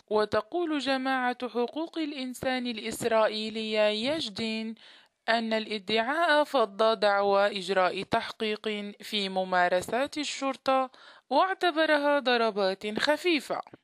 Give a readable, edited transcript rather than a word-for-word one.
وتقول جماعة حقوق الإنسان الإسرائيلية يجدين أن الادعاء فض دعوى إجراء تحقيق في ممارسات الشرطة واعتبرها ضربات خفيفة.